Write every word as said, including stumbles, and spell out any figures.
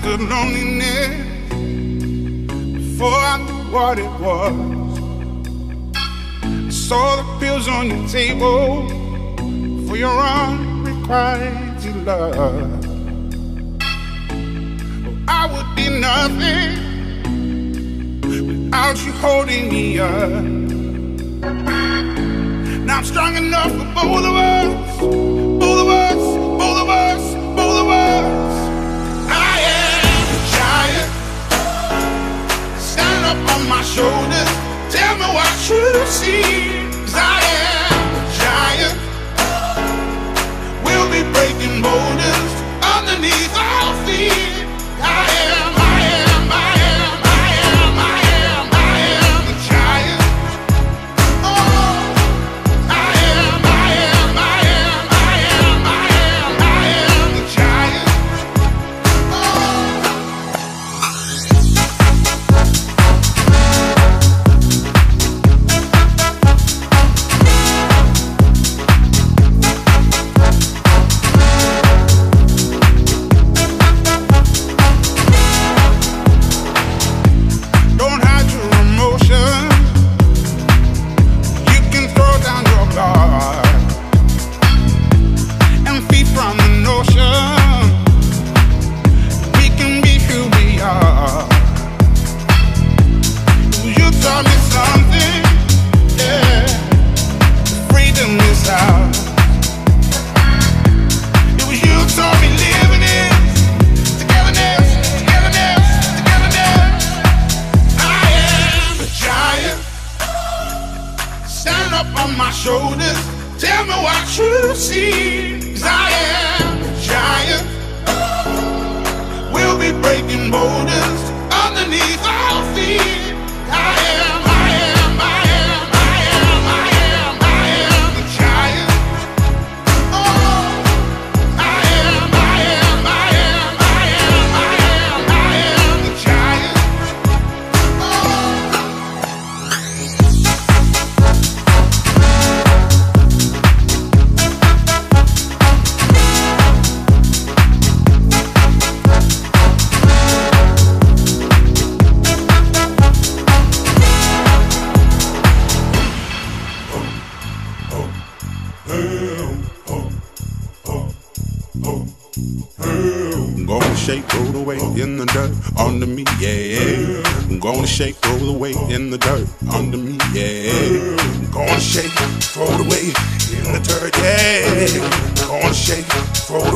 understood loneliness before I knew what it was. I saw the pills on your table for your unrequited love. Oh, I would be nothing without you holding me up. Now I'm strong enough for both of us, both of us, both of us, both of us. I am a giant. Stand up on my shoulders. Tell me what you see. 'Cause I am a giant. We'll be breaking boulders underneath our feet. I am, I am, I am, I am, I am, I am a giant. Oh, I am, I am, I am, I am, I am, I am the giant. Don't hide your emotion. You can throw down your guard and feed from the notion. We can be who we are. You taught me something, yeah. Freedom is ours. It was you taught me living it. Togetherness, togetherness, togetherness. I am a giant. Stand up on my shoulders. Tell me what you see. 'Cause I am a giant. We'll be breaking boulders underneath our feet. I am, I am, I am, I am, I am, I am the giant. Oh, I am, I am, I am, I am, I am, I am the giant. I'm gonna shake, roll the weight in the dirt under me, yeah. I'm gonna shake, roll the weight in the dirt under me, yeah. I'm gonna shake, throw the weight in the dirt, yeah. I'm gonna shake, throw